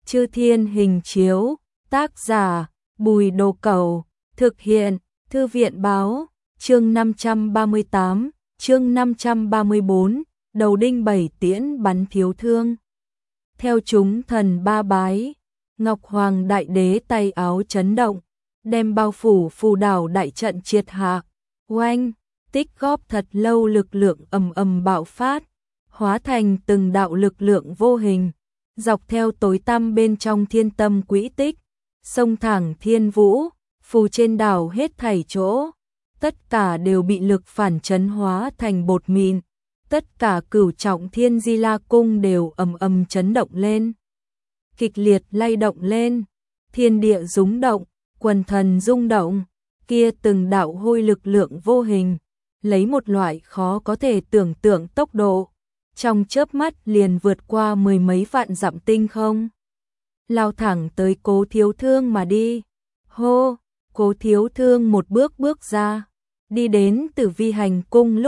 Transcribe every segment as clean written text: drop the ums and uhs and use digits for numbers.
Chư Thiên Hình Chiếu, tác giả Bùi Đồ Cẩu, thực hiện Thư viện báo, chương 538, chương 534, đầu đinh 7 tiễn bắn thiếu thương. Theo chúng thần ba bái, Ngọc Hoàng Đại Đế tay áo chấn động, đem bao phủ phù đảo đại trận triệt hạ, oanh, tích góp thật lâu lực lượng ầm ầm bạo phát, hóa thành từng đạo lực lượng vô hình, dọc theo tối tăm bên trong thiên tâm quỹ tích, sông thẳng thiên vũ, phù trên đảo hết thảy chỗ, tất cả đều bị lực phản chấn hóa thành bột mịn, tất cả cửu trọng thiên Di La Cung đều ầm ầm chấn động lên, kịch liệt lay động lên, thiên địa rúng động, quần thần rung động, kia từng đạo hôi lực lượng vô hình, lấy một loại khó có thể tưởng tượng tốc độ, trong chớp mắt liền vượt qua mười mấy vạn dặm tinh không, lao thẳng tới Cố Thiếu Thương mà đi. Hô, Cố Thiếu Thương một bước bước ra, đi đến Tử Vi Hành Cung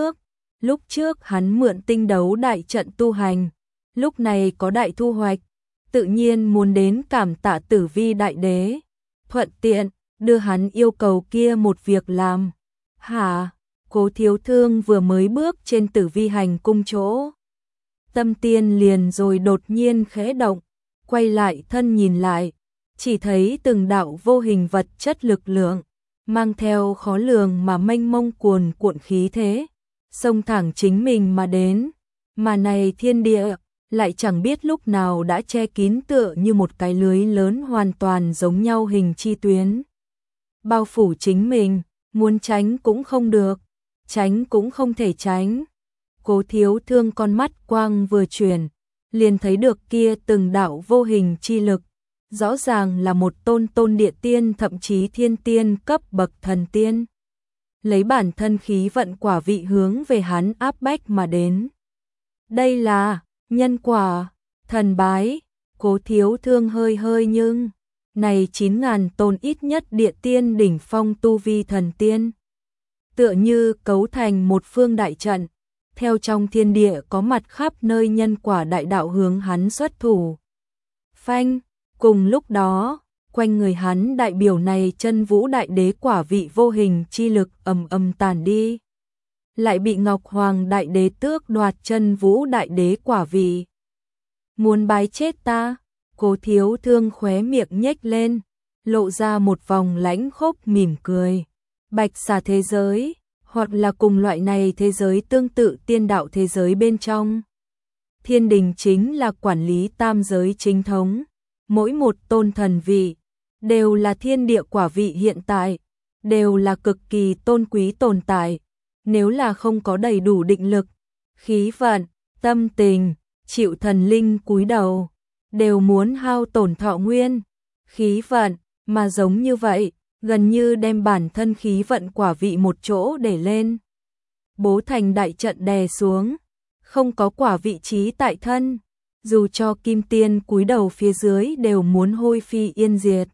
lúc trước hắn mượn tinh đấu đại trận tu hành, lúc này có đại thu hoạch, tự nhiên muốn đến cảm tạ Tử Vi Đại Đế, thuận tiện đưa hắn yêu cầu kia một việc làm. Hả? Cố Thiếu Thương vừa mới bước trên Tử Vi Hành Cung chỗ, tâm tiên liền rồi đột nhiên khẽ động, quay lại thân nhìn lại, chỉ thấy từng đạo vô hình vật chất lực lượng, mang theo khó lường mà mênh mông cuồn cuộn khí thế, xông thẳng chính mình mà đến, mà này thiên địa lại chẳng biết lúc nào đã che kín tựa như một cái lưới lớn hoàn toàn giống nhau hình chi tuyến. Bao phủ chính mình, muốn tránh cũng không được, tránh cũng không thể tránh. Cố Thiếu Thương con mắt quang vừa chuyển, liền thấy được kia từng đạo vô hình chi lực, rõ ràng là một tôn địa tiên thậm chí thiên tiên cấp bậc thần tiên. Lấy bản thân khí vận quả vị hướng về hắn áp bách mà đến. Đây là nhân quả, thần bái. Cố Thiếu Thương hơi nhưng, này 9.000 tôn ít nhất địa tiên đỉnh phong tu vi thần tiên. Tựa như cấu thành một phương đại trận, theo trong thiên địa có mặt khắp nơi nhân quả đại đạo hướng hắn xuất thủ. Phanh, cùng lúc đó, quanh người hắn đại biểu này chân vũ đại đế quả vị vô hình chi lực ầm ầm tàn đi. Lại bị Ngọc Hoàng Đại Đế tước đoạt chân vũ đại đế quả vị. Muốn bái chết ta? Cố Thiếu Thương khóe miệng nhếch lên, lộ ra một vòng lãnh khốc mỉm cười. Bạch xà thế giới, hoặc là cùng loại này thế giới tương tự tiên đạo thế giới bên trong. Thiên đình chính là quản lý tam giới chính thống, mỗi một tôn thần vị, đều là thiên địa quả vị hiện tại, đều là cực kỳ tôn quý tồn tại. Nếu là không có đầy đủ định lực, khí vận, tâm tình, chịu thần linh cúi đầu, đều muốn hao tổn thọ nguyên, khí vận, mà giống như vậy, gần như đem bản thân khí vận quả vị một chỗ để lên. Bố thành đại trận đè xuống, không có quả vị trí tại thân, dù cho kim tiên cúi đầu phía dưới đều muốn hôi phi yên diệt.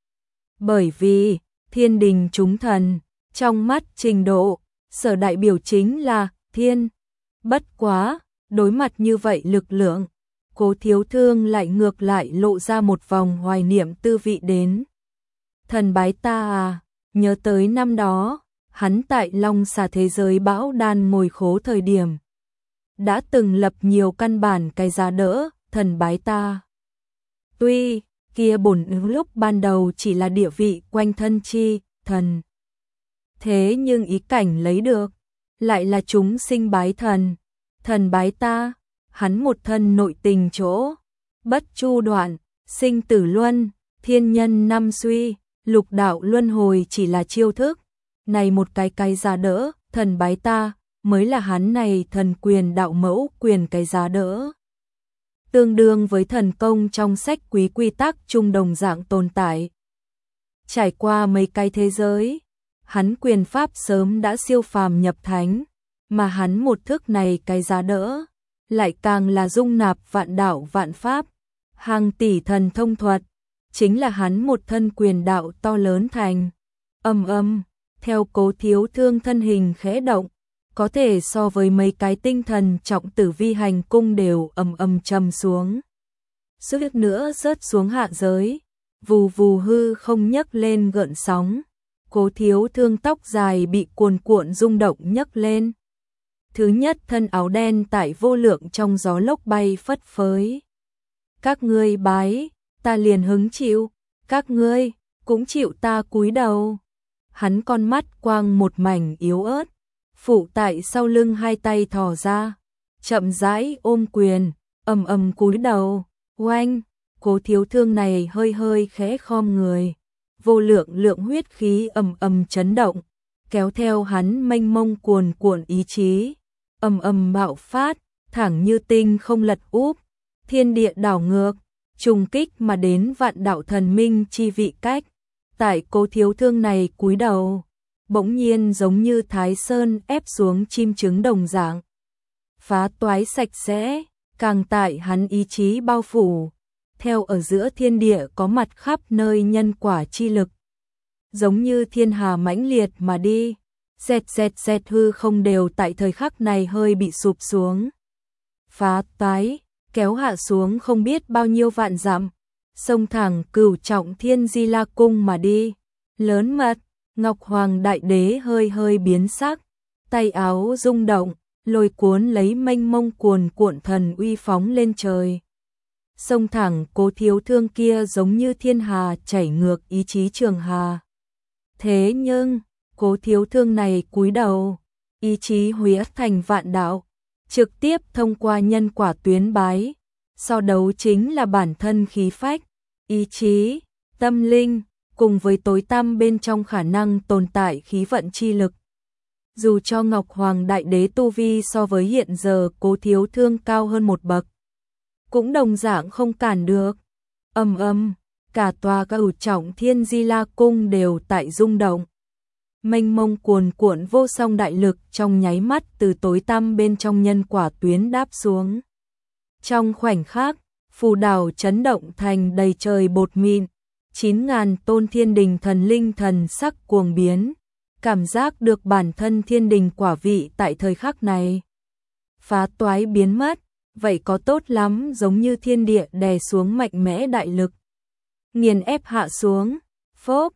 Bởi vì, thiên đình chúng thần, trong mắt trình độ, sở đại biểu chính là thiên. Bất quá, đối mặt như vậy lực lượng, Cố Thiếu Thương lại ngược lại lộ ra một vòng hoài niệm tư vị đến. Thần bái ta à, nhớ tới năm đó, hắn tại Long Xà thế giới bão đan ngồi khố thời điểm, đã từng lập nhiều căn bản cái giá đỡ, thần bái ta. Tuy, kia bổn ứng lúc ban đầu chỉ là địa vị quanh thân chi, thần. Thế nhưng ý cảnh lấy được, lại là chúng sinh bái thần. Thần bái ta, hắn một thân nội tình chỗ, bất chu đoạn, sinh tử luân, thiên nhân năm suy, lục đạo luân hồi chỉ là chiêu thức. Này một cái giá đỡ, thần bái ta, mới là hắn này thần quyền đạo mẫu quyền cái giá đỡ. Tương đương với thần công trong sách quý quy tắc chung đồng dạng tồn tại. Trải qua mấy cái thế giới, hắn quyền pháp sớm đã siêu phàm nhập thánh, mà hắn một thức này cái giá đỡ, lại càng là dung nạp vạn đạo vạn pháp, hàng tỷ thần thông thuật, chính là hắn một thân quyền đạo to lớn thành. Theo Cố Thiếu Thương thân hình khẽ động, có thể so với mấy cái tinh thần trọng Tử Vi Hành Cung đều trầm xuống. suýt nữa rớt xuống hạ giới, vù vù hư không nhấc lên gợn sóng. Cố Thiếu Thương tóc dài bị cuồn cuộn rung động nhấc lên. Thứ nhất thân áo đen tại vô lượng trong gió lốc bay phất phới. Các ngươi bái, ta liền hứng chịu, các ngươi cũng chịu ta cúi đầu. Hắn con mắt quang một mảnh yếu ớt, phụ tại sau lưng hai tay thò ra, chậm rãi ôm quyền, ầm ầm cúi đầu. Oanh, Cố Thiếu Thương này hơi hơi khẽ khom người, vô lượng lượng huyết khí ầm ầm chấn động, kéo theo hắn mênh mông cuồn cuộn ý chí, ầm ầm bạo phát, thẳng như tinh không lật úp, thiên địa đảo ngược, trùng kích mà đến vạn đạo thần minh chi vị cách. Tại Cố Thiếu Thương này cúi đầu, bỗng nhiên giống như Thái Sơn ép xuống chim trứng đồng dạng, phá toái sạch sẽ, càng tại hắn ý chí bao phủ, theo ở giữa thiên địa có mặt khắp nơi nhân quả chi lực, giống như thiên hà mãnh liệt mà đi, xẹt hư không đều tại thời khắc này hơi bị sụp xuống, phá toái, kéo hạ xuống không biết bao nhiêu vạn dặm, xông thẳng Cửu Trọng Thiên Di La Cung mà đi. Lớn mật, Ngọc Hoàng Đại Đế hơi hơi biến sắc, tay áo rung động, lôi cuốn lấy mênh mông cuồn cuộn thần uy phóng lên trời. Xông thẳng Cố Thiếu Thương kia giống như thiên hà chảy ngược ý chí trường hà. Thế nhưng, Cố Thiếu Thương này cúi đầu, ý chí huyết thành vạn đạo, trực tiếp thông qua nhân quả tuyến bái, so đấu chính là bản thân khí phách, ý chí, tâm linh, cùng với tối tăm bên trong khả năng tồn tại khí vận chi lực. Dù cho Ngọc Hoàng Đại Đế tu vi so với hiện giờ Cố Thiếu Thương cao hơn một bậc, cũng đồng dạng không cản được. Ầm ầm, cả tòa Cửu Trọng Thiên Di La Cung đều tại rung động. Mênh mông cuồn cuộn vô song đại lực trong nháy mắt từ tối tăm bên trong nhân quả tuyến đáp xuống. Trong khoảnh khắc, phù đảo chấn động thành đầy trời bột mịn, 9.000 tôn thiên đình thần linh thần sắc cuồng biến, cảm giác được bản thân thiên đình quả vị tại thời khắc này phá toái biến mất, vậy có tốt lắm, giống như thiên địa đè xuống mạnh mẽ đại lực, nghiền ép hạ xuống. Phốp,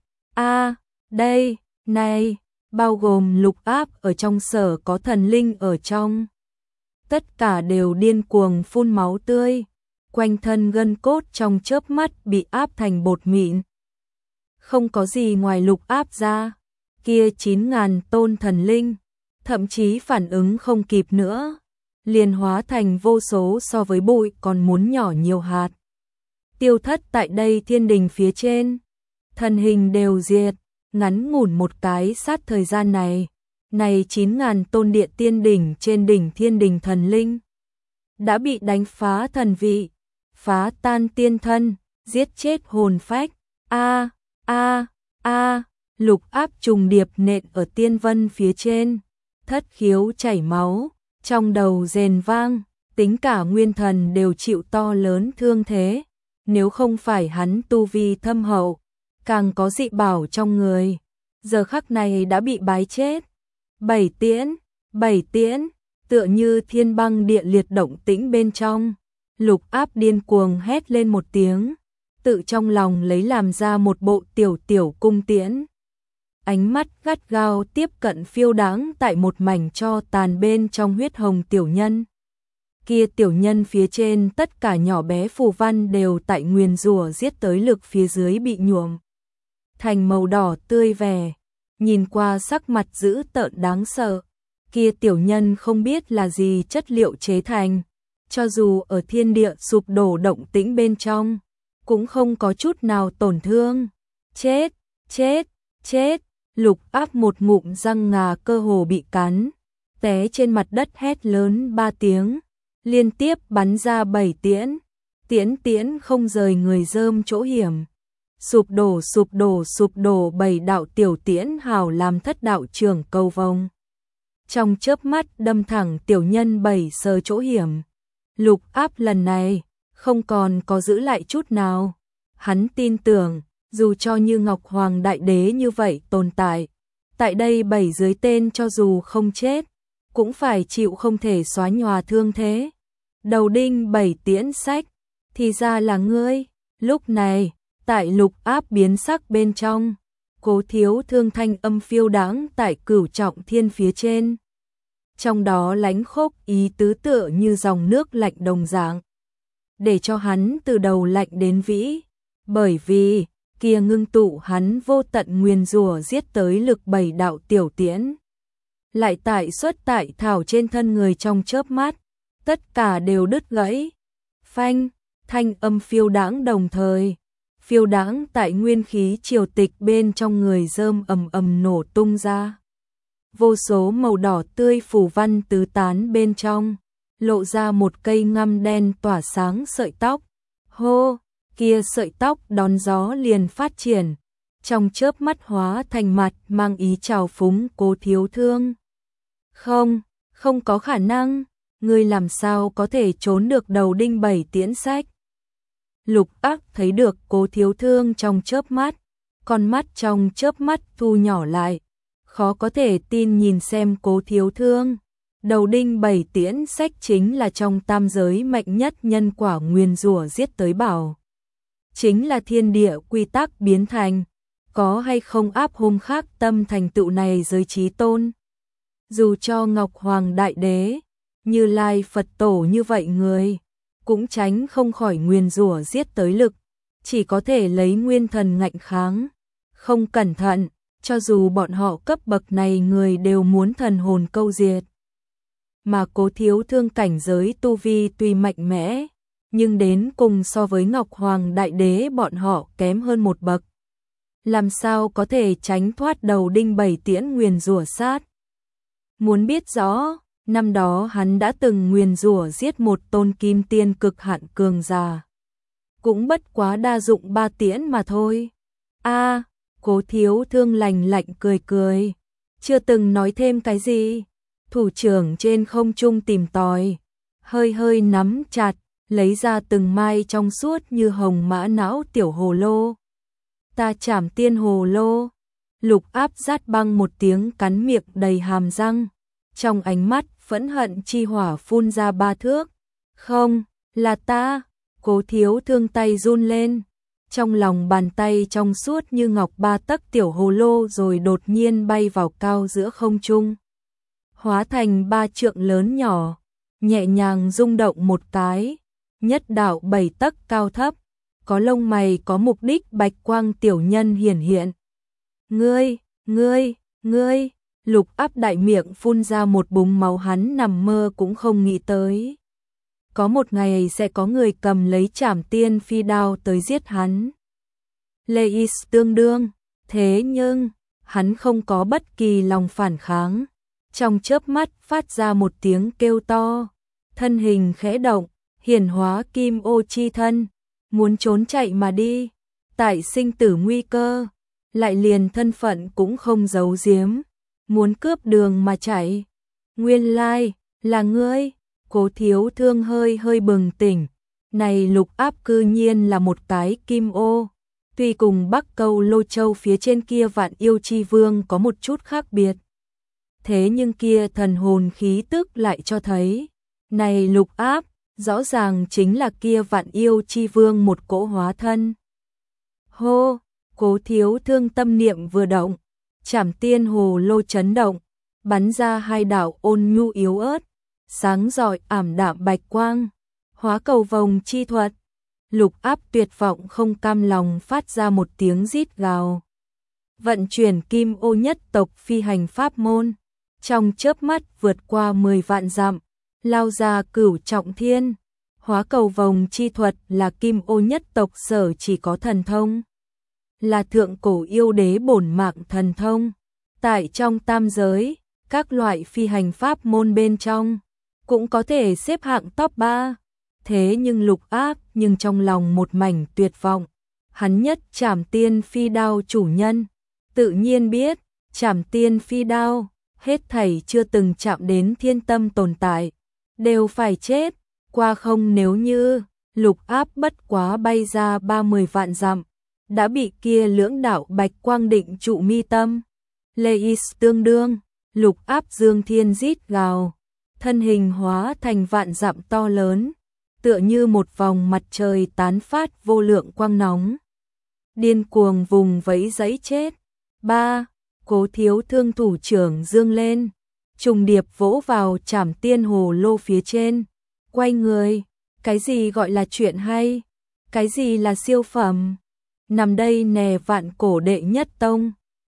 đây, này, bao gồm Lục Áp ở trong sở có thần linh ở trong, tất cả đều điên cuồng phun máu tươi, quanh thân gân cốt trong chớp mắt bị áp thành bột mịn. Không có gì ngoài Lục Áp ra, kia 9.000 tôn thần linh, thậm chí phản ứng không kịp nữa, liền hóa thành vô số so với bụi còn muốn nhỏ nhiều hạt. Tiêu thất tại đây thiên đình phía trên, thần hình đều diệt, ngắn ngủn một cái sát thời gian này, 9.000 tôn địa tiên đỉnh trên đỉnh thiên đình thần linh đã bị đánh phá thần vị, phá tan tiên thân, giết chết hồn phách. Lục Áp trùng điệp nện ở tiên vân phía trên, thất khiếu chảy máu, trong đầu rền vang, tính cả nguyên thần đều chịu to lớn thương thế, nếu không phải hắn tu vi thâm hậu, càng có dị bảo trong người, giờ khắc này đã bị bái chết. Bảy tiễn, tựa như thiên băng địa liệt động tĩnh bên trong, Lục Áp điên cuồng hét lên một tiếng, tự trong lòng lấy làm ra một bộ tiểu cung tiễn. Ánh mắt gắt gao tiếp cận phiêu đáng tại một mảnh tro tàn bên trong huyết hồng tiểu nhân. Kia tiểu nhân phía trên tất cả nhỏ bé phù văn đều tại nguyền rủa giết tới lực phía dưới bị nhuộm thành màu đỏ tươi vẻ, nhìn qua sắc mặt dữ tợn đáng sợ. Kia tiểu nhân không biết là gì chất liệu chế thành, cho dù ở thiên địa sụp đổ động tĩnh bên trong, cũng không có chút nào tổn thương. Chết! Lục Áp một ngụm răng ngà cơ hồ bị cắn, té trên mặt đất hét lớn 3 tiếng, liên tiếp bắn ra 7 tiễn, tiễn không rời người rơm chỗ hiểm. Sụp đổ 7 đạo tiểu tiễn hào làm thất đạo trưởng cầu vồng. Trong chớp mắt đâm thẳng tiểu nhân 7 sờ chỗ hiểm. Lục Áp lần này không còn có giữ lại chút nào. Hắn tin tưởng, dù cho như Ngọc Hoàng Đại Đế như vậy tồn tại đây 7 dưới tên cho dù không chết, cũng phải chịu không thể xóa nhòa thương thế. Đầu đinh 7 tiễn sách, thì ra là ngươi. Lúc này, tại Lục Áp biến sắc bên trong, Cố Thiếu Thương thanh âm phiêu đãng tại Cửu Trọng Thiên phía trên. Trong đó lánh khốc ý tứ tựa như dòng nước lạnh đồng dạng, để cho hắn từ đầu lạnh đến vĩ, bởi vì kia ngưng tụ hắn vô tận nguyền rủa giết tới lực 7 đạo tiểu tiễn. Lại tại xuất tại thảo trên thân người trong chớp mắt, tất cả đều đứt gãy. Phanh, thanh âm phiêu đãng đồng thời, phiêu đãng tại nguyên khí triều tịch bên trong người rơm ầm ầm nổ tung ra. Vô số màu đỏ tươi phủ văn tứ tán bên trong, lộ ra một cây ngăm đen tỏa sáng sợi tóc. Hô, kia sợi tóc đón gió liền phát triển, trong chớp mắt hóa thành mặt mang ý trào phúng Cố Thiếu Thương. Không, không có khả năng, ngươi làm sao có thể trốn được đầu đinh 7 tiễn sách. Lục Ác thấy được Cố Thiếu Thương trong chớp mắt, con mắt trong chớp mắt thu nhỏ lại, khó có thể tin nhìn xem Cố Thiếu Thương. Đầu đinh 7 tiễn sách chính là trong tam giới mạnh nhất nhân quả nguyên rủa giết tới bảo. Chính là thiên địa quy tắc biến thành, có hay không áp hôm khác tâm thành tựu này giới chí tôn. Dù cho Ngọc Hoàng Đại Đế, Như Lai Phật Tổ như vậy người, cũng tránh không khỏi nguyên rủa giết tới lực, chỉ có thể lấy nguyên thần ngạnh kháng. Không cẩn thận, cho dù bọn họ cấp bậc này người đều muốn thần hồn câu diệt. Mà Cố Thiếu Thương cảnh giới tu vi tuy mạnh mẽ, nhưng đến cùng so với Ngọc Hoàng Đại Đế bọn họ kém hơn một bậc. Làm sao có thể tránh thoát đầu đinh 7 tiễn nguyền rủa sát? Muốn biết rõ, năm đó hắn đã từng nguyền rủa giết một tôn kim tiên cực hạn cường giả. Cũng bất quá đa dụng 3 tiễn mà thôi. A, Cố Thiếu Thương lạnh lạnh cười cười, chưa từng nói thêm cái gì. Thủ trưởng trên không trung tìm tòi, hơi hơi nắm chặt, lấy ra từng mai trong suốt như hồng mã não tiểu hồ lô. Ta Trảm Tiên hồ lô. Lục Áp rát băng một tiếng cắn miệng đầy hàm răng, trong ánh mắt phẫn hận chi hỏa phun ra 3 thước. Không, là ta. Cố Thiếu Thương tay run lên, trong lòng bàn tay trong suốt như ngọc 3 tấc tiểu hồ lô rồi đột nhiên bay vào cao giữa không trung, hóa thành 3 trượng lớn nhỏ, nhẹ nhàng rung động một cái, nhất đạo 7 tấc cao thấp, có lông mày có mục đích bạch quang tiểu nhân hiển hiện. Ngươi, Lục Áp đại miệng phun ra một búng máu, hắn nằm mơ cũng không nghĩ tới. Có một ngày sẽ có người cầm lấy Trảm Tiên phi đao tới giết hắn. Leis tương đương, thế nhưng, hắn không có bất kỳ lòng phản kháng. Trong chớp mắt phát ra một tiếng kêu to, thân hình khẽ động, hiển hóa kim ô chi thân, muốn trốn chạy mà đi, tại sinh tử nguy cơ, lại liền thân phận cũng không giấu giếm, muốn cướp đường mà chạy. Nguyên lai, là ngươi. Cố Thiếu Thương hơi hơi bừng tỉnh, này Lục Áp cư nhiên là một cái kim ô, tuy cùng Bắc Câu Lô Châu phía trên kia Vạn Yêu Chi Vương có một chút khác biệt. Thế nhưng kia thần hồn khí tức lại cho thấy, này Lục Áp, rõ ràng chính là kia Vạn Yêu Chi Vương một cỗ hóa thân. Hô, Cố Thiếu Thương tâm niệm vừa động, Trảm Tiên hồ lô chấn động, bắn ra 2 đạo ôn nhu yếu ớt, sáng rọi ảm đạm bạch quang, hóa cầu vồng chi thuật. Lục Áp tuyệt vọng không cam lòng phát ra một tiếng rít gào. Vận chuyển kim ô nhất tộc phi hành pháp môn, trong chớp mắt vượt qua 10 vạn dặm, lao ra Cửu Trọng Thiên. Hóa cầu vồng chi thuật là kim ô nhất tộc sở chỉ có thần thông, là thượng cổ yêu đế bổn mạng thần thông. Tại trong tam giới, các loại phi hành pháp môn bên trong cũng có thể xếp hạng top 3. Thế nhưng Lục Áp nhưng trong lòng một mảnh tuyệt vọng. Hắn nhất Trảm Tiên phi đao chủ nhân, tự nhiên biết, Trảm Tiên phi đao, hết thảy chưa từng chạm đến thiên tâm tồn tại, đều phải chết. Qua không nếu như, Lục Áp bất quá bay ra 30 vạn dặm, đã bị kia lưỡng đạo bạch quang định trụ mi tâm. Leis tương đương, Lục Áp dương thiên rít gào, thân hình hóa thành vạn dặm to lớn, tựa như một vòng mặt trời tán phát vô lượng quang nóng. Điên cuồng vùng vẫy giấy chết. 3. Cố Thiếu Thương thủ trưởng dương lên, trùng điệp vỗ vào trảm tiên hồ lô phía trên, quay người, cái gì gọi là chuyện hay, cái gì là siêu phẩm, nằm đây nè vạn cổ đệ nhất tông.